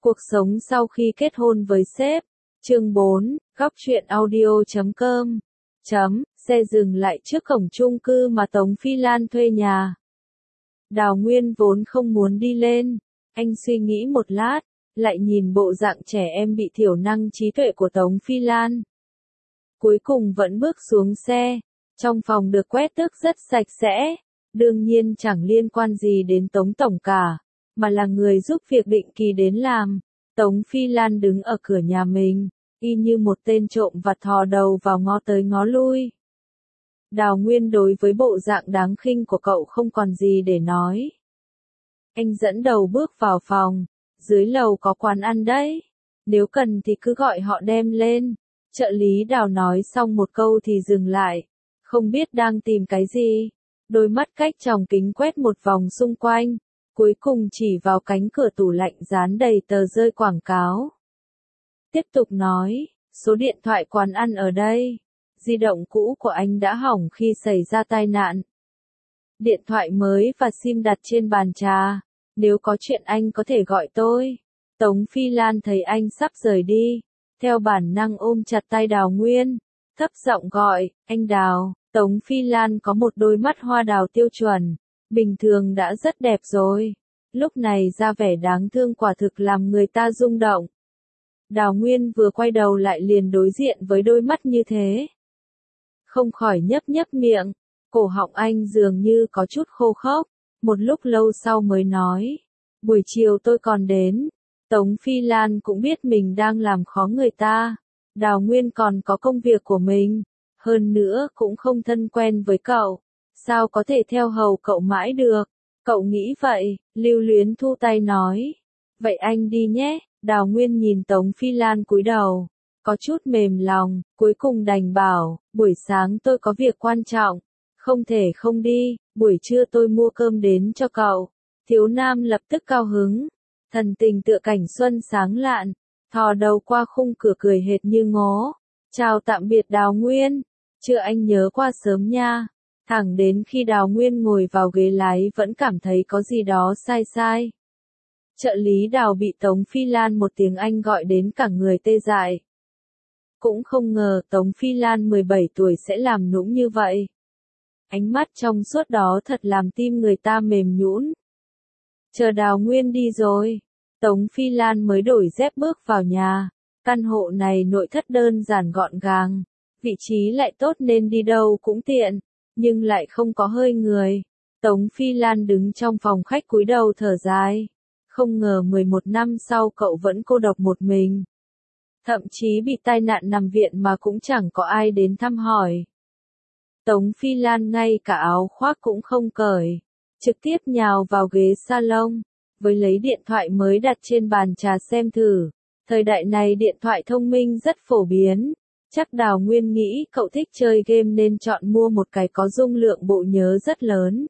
Cuộc sống sau khi kết hôn với sếp. Chương 4, góc truyện audio.com. Xe dừng lại trước cổng chung cư mà Tống Phi Lan thuê nhà. Đào Nguyên vốn không muốn đi lên. Anh suy nghĩ một lát, lại nhìn bộ dạng trẻ em bị thiểu năng trí tuệ của Tống Phi Lan. Cuối cùng vẫn bước xuống xe. Trong phòng được quét tước rất sạch sẽ. Đương nhiên chẳng liên quan gì đến Tống Tổng cả, mà là người giúp việc định kỳ đến làm. Tống Phi Lan đứng ở cửa nhà mình, y như một tên trộm vặt thò đầu vào ngó tới ngó lui. Đào Nguyên đối với bộ dạng đáng khinh của cậu không còn gì để nói. Anh dẫn đầu bước vào phòng, dưới lầu có quán ăn đấy. Nếu cần thì cứ gọi họ đem lên. Trợ lý Đào nói xong một câu thì dừng lại, không biết đang tìm cái gì. Đôi mắt cách tròng kính quét một vòng xung quanh, cuối cùng chỉ vào cánh cửa tủ lạnh dán đầy tờ rơi quảng cáo. Tiếp tục nói, số điện thoại quán ăn ở đây. Di động cũ của anh đã hỏng khi xảy ra tai nạn. Điện thoại mới và SIM đặt trên bàn trà. Nếu có chuyện anh có thể gọi tôi. Tống Phi Lan thấy anh sắp rời đi, theo bản năng ôm chặt tay Đào Nguyên, thấp giọng gọi, anh Đào. Tống Phi Lan có một đôi mắt hoa đào tiêu chuẩn, bình thường đã rất đẹp rồi. Lúc này ra vẻ đáng thương quả thực làm người ta rung động. Đào Nguyên vừa quay đầu lại liền đối diện với đôi mắt như thế. Không khỏi nhấp nhấp miệng, cổ họng anh dường như có chút khô khốc, một lúc lâu sau mới nói. Buổi chiều tôi còn đến. Tống Phi Lan cũng biết mình đang làm khó người ta. Đào Nguyên còn có công việc của mình. Hơn nữa cũng không thân quen với cậu. Sao có thể theo hầu cậu mãi được? Cậu nghĩ vậy, Lưu Luyến thu tay nói. Vậy anh đi nhé. Đào Nguyên nhìn Tống Phi Lan cúi đầu, có chút mềm lòng, cuối cùng đành bảo, buổi sáng tôi có việc quan trọng, không thể không đi, buổi trưa tôi mua cơm đến cho cậu. Thiếu Nam lập tức cao hứng, thần tình tựa cảnh xuân sáng lạn, thò đầu qua khung cửa cười hệt như ngó. Chào tạm biệt Đào Nguyên, chưa anh nhớ qua sớm nha. Thẳng đến khi Đào Nguyên ngồi vào ghế lái vẫn cảm thấy có gì đó sai sai. Trợ lý Đào bị Tống Phi Lan một tiếng Anh gọi đến cả người tê dại. Cũng không ngờ Tống Phi Lan 17 tuổi sẽ làm nũng như vậy. Ánh mắt trong suốt đó thật làm tim người ta mềm nhũn. Chờ Đào Nguyên đi rồi, Tống Phi Lan mới đổi dép bước vào nhà. Căn hộ này nội thất đơn giản gọn gàng, vị trí lại tốt nên đi đâu cũng tiện, nhưng lại không có hơi người. Tống Phi Lan đứng trong phòng khách cúi đầu thở dài. Không ngờ 11 năm sau cậu vẫn cô độc một mình. Thậm chí bị tai nạn nằm viện mà cũng chẳng có ai đến thăm hỏi. Tống Phi Lan ngay cả áo khoác cũng không cởi, trực tiếp nhào vào ghế salon, với lấy điện thoại mới đặt trên bàn trà xem thử. Thời đại này điện thoại thông minh rất phổ biến. Chắc Đào Nguyên nghĩ cậu thích chơi game nên chọn mua một cái có dung lượng bộ nhớ rất lớn.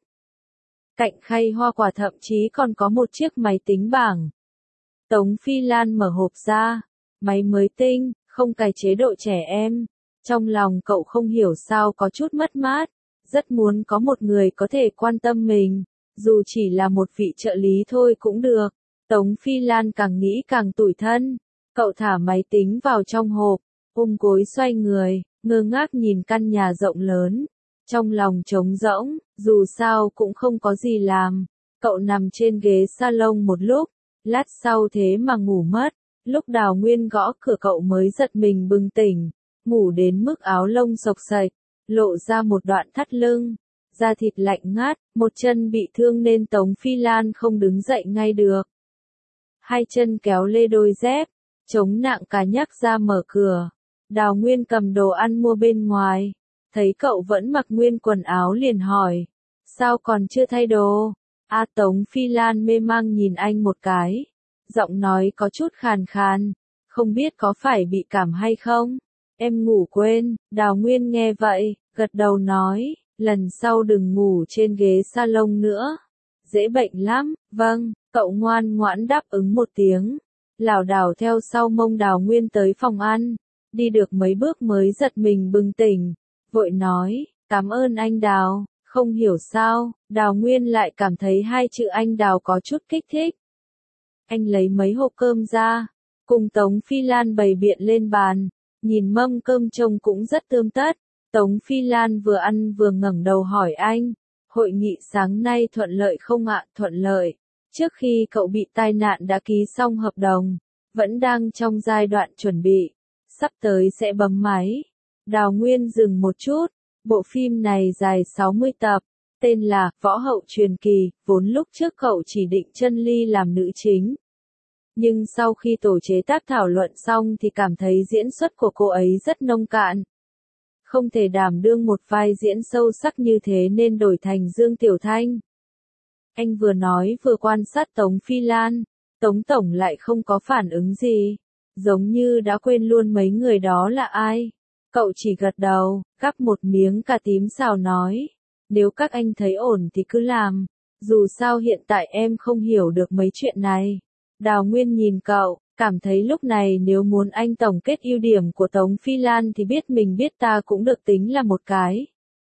Cạnh khay hoa quả thậm chí còn có một chiếc máy tính bảng. Tống Phi Lan mở hộp ra, máy mới tinh, không cài chế độ trẻ em. Trong lòng cậu không hiểu sao có chút mất mát, rất muốn có một người có thể quan tâm mình, dù chỉ là một vị trợ lý thôi cũng được. Tống Phi Lan càng nghĩ càng tủi thân, cậu thả máy tính vào trong hộp, ôm gối xoay người, ngơ ngác nhìn căn nhà rộng lớn. Trong lòng trống rỗng, dù sao cũng không có gì làm. Cậu nằm trên ghế salon một lúc, lát sau thế mà ngủ mất. Lúc Đào Nguyên gõ cửa cậu mới giật mình bừng tỉnh, ngủ đến mức áo lông xộc xệch, lộ ra một đoạn thắt lưng, da thịt lạnh ngắt, một chân bị thương nên Tống Phi Lan không đứng dậy ngay được. Hai chân kéo lê đôi dép, chống nặng cả nhắc ra mở cửa. Đào Nguyên cầm đồ ăn mua bên ngoài. Thấy cậu vẫn mặc nguyên quần áo liền hỏi. Sao còn chưa thay đồ? Tống Phi Lan mê mang nhìn anh một cái. Giọng nói có chút khàn khàn. Không biết có phải bị cảm hay không? Em ngủ quên. Đào Nguyên nghe vậy, gật đầu nói. Lần sau đừng ngủ trên ghế salon nữa. Dễ bệnh lắm. Vâng, cậu ngoan ngoãn đáp ứng một tiếng. Lảo đảo theo sau mông Đào Nguyên tới phòng ăn. Đi được mấy bước mới giật mình bừng tỉnh. Vội nói, cảm ơn anh Đào. Không hiểu sao, Đào Nguyên lại cảm thấy hai chữ anh Đào có chút kích thích. Anh lấy mấy hộp cơm ra, cùng Tống Phi Lan bày biện lên bàn, nhìn mâm cơm trông cũng rất tươm tất. Tống Phi Lan vừa ăn vừa ngẩng đầu hỏi anh, hội nghị sáng nay thuận lợi không ạ? Thuận lợi. Trước khi cậu bị tai nạn đã ký xong hợp đồng, vẫn đang trong giai đoạn chuẩn bị, sắp tới sẽ bấm máy. Đào Nguyên dừng một chút, bộ phim này dài 60 tập, tên là Võ hậu truyền kỳ, vốn lúc trước cậu chỉ định Chân Ly làm nữ chính. Nhưng sau khi tổ chế tác thảo luận xong thì cảm thấy diễn xuất của cô ấy rất nông cạn. Không thể đảm đương một vai diễn sâu sắc như thế nên đổi thành Dương Tiểu Thanh. Anh vừa nói vừa quan sát Tống Phi Lan, Tống Tổng lại không có phản ứng gì, giống như đã quên luôn mấy người đó là ai. Cậu chỉ gật đầu, gắp một miếng cà tím xào nói, nếu các anh thấy ổn thì cứ làm, dù sao hiện tại em không hiểu được mấy chuyện này. Đào Nguyên nhìn cậu, cảm thấy lúc này nếu muốn anh tổng kết ưu điểm của Tống Phi Lan thì biết mình biết ta cũng được tính là một cái.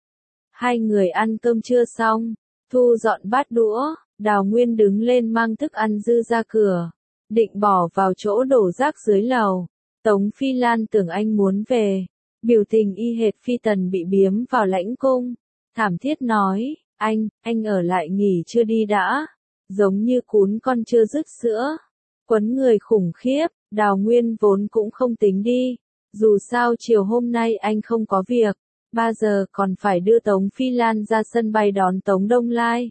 Hai người ăn cơm trưa xong, thu dọn bát đũa, Đào Nguyên đứng lên mang thức ăn dư ra cửa, định bỏ vào chỗ đổ rác dưới lầu. Tống Phi Lan tưởng anh muốn về, biểu tình y hệt Phi Tần bị biếm vào lãnh cung, thảm thiết nói, anh ở lại nghỉ chưa đi đã, giống như cún con chưa dứt sữa. Quấn người khủng khiếp, Đào Nguyên vốn cũng không tính đi, dù sao chiều hôm nay anh không có việc, 3 giờ còn phải đưa Tống Phi Lan ra sân bay đón Tống Đông Lai.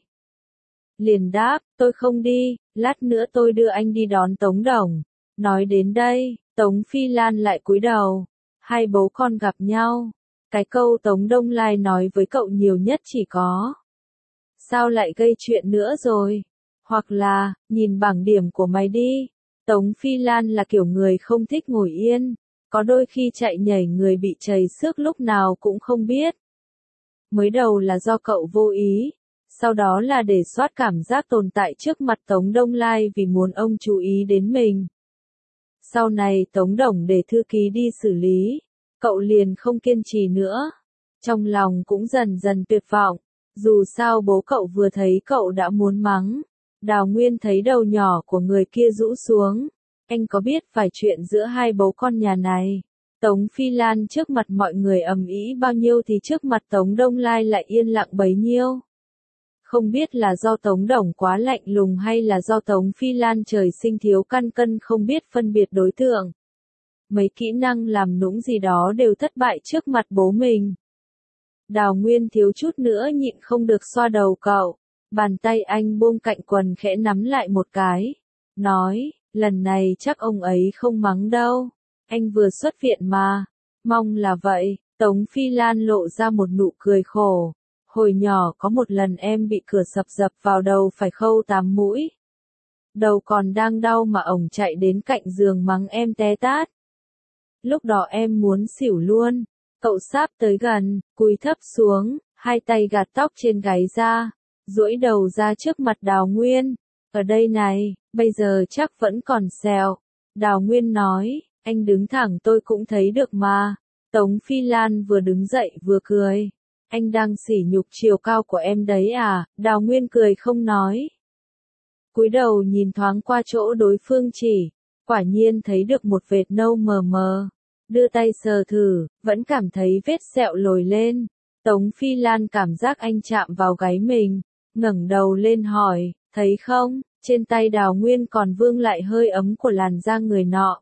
Liền đáp, tôi không đi, lát nữa tôi đưa anh đi đón Tống Đồng. Nói đến đây, Tống Phi Lan lại cúi đầu, hai bố con gặp nhau. Cái câu Tống Đông Lai nói với cậu nhiều nhất chỉ có, sao lại gây chuyện nữa rồi? Hoặc là, nhìn bảng điểm của mày đi. Tống Phi Lan là kiểu người không thích ngồi yên, có đôi khi chạy nhảy người bị trầy xước lúc nào cũng không biết. Mới đầu là do cậu vô ý, sau đó là để soát cảm giác tồn tại trước mặt Tống Đông Lai vì muốn ông chú ý đến mình. Sau này Tống Đồng để thư ký đi xử lý, cậu liền không kiên trì nữa. Trong lòng cũng dần dần tuyệt vọng, dù sao bố cậu vừa thấy cậu đã muốn mắng. Đào Nguyên thấy đầu nhỏ của người kia rũ xuống. Anh có biết vài chuyện giữa hai bố con nhà này. Tống Phi Lan trước mặt mọi người ầm ĩ bao nhiêu thì trước mặt Tống Đông Lai lại yên lặng bấy nhiêu. Không biết là do Tống Đồng quá lạnh lùng hay là do Tống Phi Lan trời sinh thiếu căn cân không biết phân biệt đối tượng. Mấy kỹ năng làm nũng gì đó đều thất bại trước mặt bố mình. Đào Nguyên thiếu chút nữa nhịn không được xoa đầu cậu. Bàn tay anh buông cạnh quần khẽ nắm lại một cái. Nói, lần này chắc ông ấy không mắng đâu. Anh vừa xuất viện mà. Mong là vậy. Tống Phi Lan lộ ra một nụ cười khổ. Hồi nhỏ có một lần em bị cửa sập dập vào đầu phải khâu 8 mũi. Đầu còn đang đau mà ổng chạy đến cạnh giường mắng em té tát. Lúc đó em muốn xỉu luôn. Cậu sáp tới gần, cúi thấp xuống, hai tay gạt tóc trên gáy ra, duỗi đầu ra trước mặt Đào Nguyên. Ở đây này, bây giờ chắc vẫn còn sẹo. Đào Nguyên nói, anh đứng thẳng tôi cũng thấy được mà. Tống Phi Lan vừa đứng dậy vừa cười. Anh đang sỉ nhục chiều cao của em đấy à? Đào Nguyên cười không nói. Cúi đầu nhìn thoáng qua chỗ đối phương chỉ, quả nhiên thấy được một vệt nâu mờ mờ. Đưa tay sờ thử, vẫn cảm thấy vết sẹo lồi lên. Tống Phi Lan cảm giác anh chạm vào gáy mình, ngẩng đầu lên hỏi, thấy không, trên tay Đào Nguyên còn vương lại hơi ấm của làn da người nọ.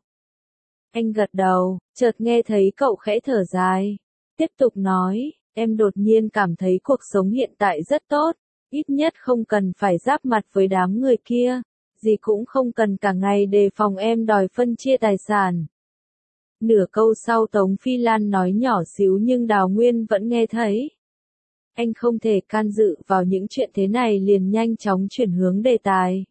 Anh gật đầu, chợt nghe thấy cậu khẽ thở dài. Tiếp tục nói, em đột nhiên cảm thấy cuộc sống hiện tại rất tốt, ít nhất không cần phải giáp mặt với đám người kia, gì cũng không cần cả ngày đề phòng em đòi phân chia tài sản. Nửa câu sau Tống Phi Lan nói nhỏ xíu nhưng Đào Nguyên vẫn nghe thấy. Anh không thể can dự vào những chuyện thế này liền nhanh chóng chuyển hướng đề tài.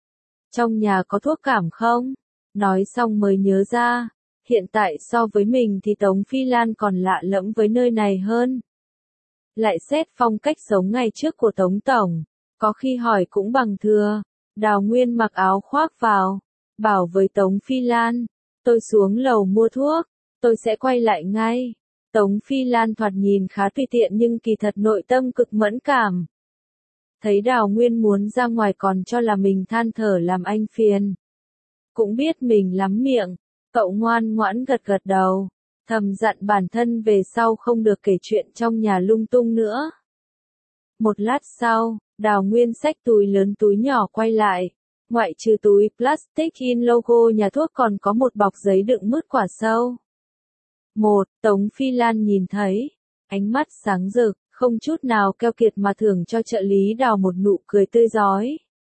Trong nhà có thuốc cảm không? Nói xong mới nhớ ra, hiện tại so với mình thì Tống Phi Lan còn lạ lẫm với nơi này hơn. Lại xét phong cách sống ngày trước của Tống Tổng, có khi hỏi cũng bằng thừa. Đào Nguyên mặc áo khoác vào, bảo với Tống Phi Lan, tôi xuống lầu mua thuốc, tôi sẽ quay lại ngay. Tống Phi Lan thoạt nhìn khá tùy tiện nhưng kỳ thật nội tâm cực mẫn cảm. Thấy Đào Nguyên muốn ra ngoài còn cho là mình than thở làm anh phiền. Cũng biết mình lắm miệng, cậu ngoan ngoãn gật gật đầu, thầm dặn bản thân về sau không được kể chuyện trong nhà lung tung nữa. Một lát sau, Đào Nguyên xách túi lớn túi nhỏ quay lại. Ngoại trừ túi plastic in logo nhà thuốc còn có một bọc giấy đựng mứt quả sâu. Tống Phi Lan nhìn thấy, ánh mắt sáng rực, không chút nào keo kiệt mà thưởng cho trợ lý Đào một nụ cười tươi rói.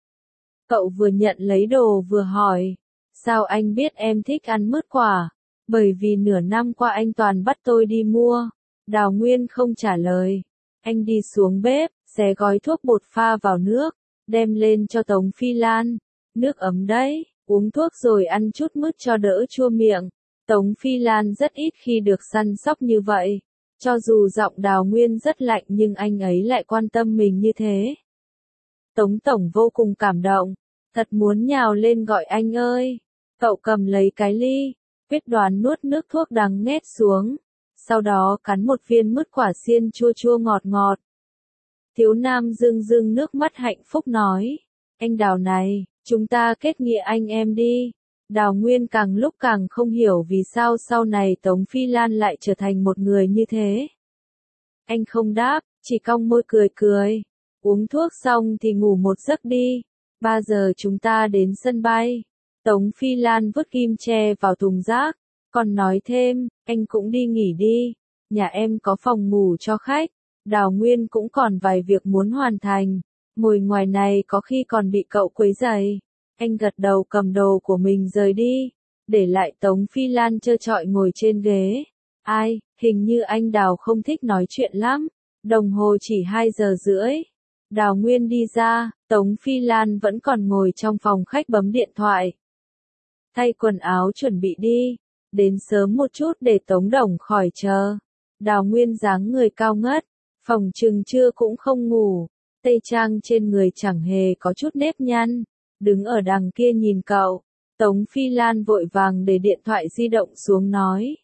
Cậu vừa nhận lấy đồ vừa hỏi, sao anh biết em thích ăn mứt quả? Bởi vì nửa năm qua anh toàn bắt tôi đi mua. Đào Nguyên không trả lời. Anh đi xuống bếp, xé gói thuốc bột pha vào nước, đem lên cho Tống Phi Lan. Nước ấm đấy, uống thuốc rồi ăn chút mứt cho đỡ chua miệng. Tống Phi Lan rất ít khi được săn sóc như vậy. Cho dù giọng Đào Nguyên rất lạnh nhưng anh ấy lại quan tâm mình như thế. Tống Tổng vô cùng cảm động, thật muốn nhào lên gọi anh ơi. Cậu cầm lấy cái ly, quyết đoán nuốt nước thuốc đắng nghét xuống. Sau đó cắn một viên mứt quả xiên chua chua ngọt ngọt. Thiếu nam rưng rưng nước mắt hạnh phúc nói, anh Đào này, chúng ta kết nghĩa anh em đi. Đào Nguyên càng lúc càng không hiểu vì sao sau này Tống Phi Lan lại trở thành một người như thế. Anh không đáp, chỉ cong môi cười cười. Uống thuốc xong thì ngủ một giấc đi. 3 giờ chúng ta đến sân bay. Tống Phi Lan vứt kim tre vào thùng rác, còn nói thêm, anh cũng đi nghỉ đi. Nhà em có phòng ngủ cho khách. Đào Nguyên cũng còn vài việc muốn hoàn thành. Ngồi ngoài này có khi còn bị cậu quấy rầy. Anh gật đầu cầm đồ của mình rời đi, để lại Tống Phi Lan trơ trọi ngồi trên ghế. Ai, hình như anh Đào không thích nói chuyện lắm. Đồng hồ chỉ 2 giờ rưỡi. Đào Nguyên đi ra, Tống Phi Lan vẫn còn ngồi trong phòng khách bấm điện thoại. Thay quần áo chuẩn bị đi, đến sớm một chút để Tống Đồng khỏi chờ. Đào Nguyên dáng người cao ngất, phòng chừng trưa cũng không ngủ, tây trang trên người chẳng hề có chút nếp nhăn. Đứng ở đằng kia nhìn cậu, Tống Phi Lan vội vàng để điện thoại di động xuống nói.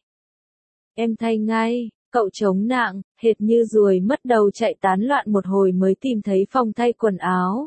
Em thay ngay, cậu chống nạng, hệt như ruồi mất đầu chạy tán loạn một hồi mới tìm thấy phòng thay quần áo.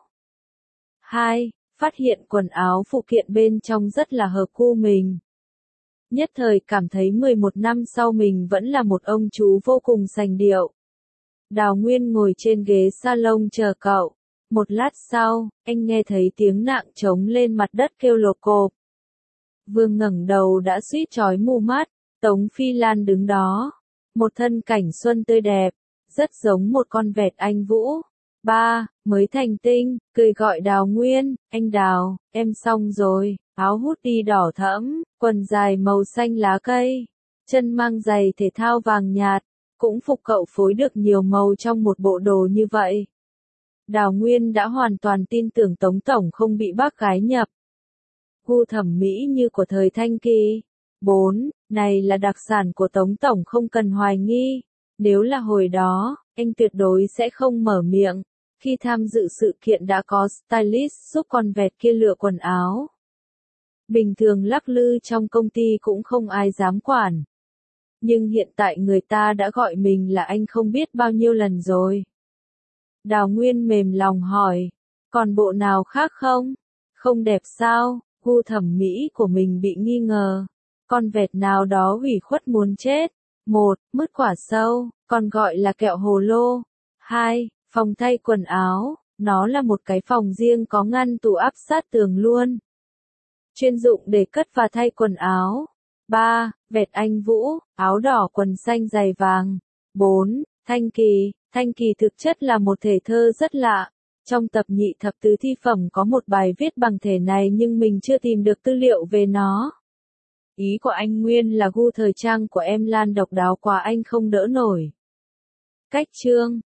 2. Phát hiện quần áo phụ kiện bên trong rất là hợp gu mình. Nhất thời cảm thấy 11 năm sau mình vẫn là một ông chú vô cùng sành điệu. Đào Nguyên ngồi trên ghế salon chờ cậu. Một lát sau, anh nghe thấy tiếng nạng trống lên mặt đất kêu lộp cộp. Vừa ngẩng đầu đã suýt chói mù mắt, Tống Phi Lan đứng đó. Một thân cảnh xuân tươi đẹp, rất giống một con vẹt anh Vũ. Mới thành tinh, cười gọi Đào Nguyên, anh Đào, em xong rồi, áo hoodie đỏ thẫm, quần dài màu xanh lá cây, chân mang giày thể thao vàng nhạt, cũng phục cậu phối được nhiều màu trong một bộ đồ như vậy. Đào Nguyên đã hoàn toàn tin tưởng Tống Tổng không bị bác gái nhập. Gu thẩm mỹ như của thời Thanh Kỳ. 4. Này là đặc sản của Tống Tổng không cần hoài nghi. Nếu là hồi đó, anh tuyệt đối sẽ không mở miệng. Khi tham dự sự kiện đã có stylist giúp con vẹt kia lựa quần áo. Bình thường lắc lư trong công ty cũng không ai dám quản. Nhưng hiện tại người ta đã gọi mình là anh không biết bao nhiêu lần rồi. Đào Nguyên mềm lòng hỏi, còn bộ nào khác không? Không đẹp sao? Gu thẩm mỹ của mình bị nghi ngờ. Con vẹt nào đó ủy khuất muốn chết. 1. Mứt quả sâu, còn gọi là kẹo hồ lô. 2. Phòng thay quần áo, nó là một cái phòng riêng có ngăn tủ áp sát tường luôn. Chuyên dụng để cất và thay quần áo. 3. Vẹt anh Vũ, áo đỏ quần xanh giày vàng. 4. Thanh Kỳ. Thanh Kỳ thực chất là một thể thơ rất lạ. Trong tập nhị thập tứ thi phẩm có một bài viết bằng thể này nhưng mình chưa tìm được tư liệu về nó. Ý của anh Nguyên là gu thời trang của em Lan độc đáo quá anh không đỡ nổi. Cách chương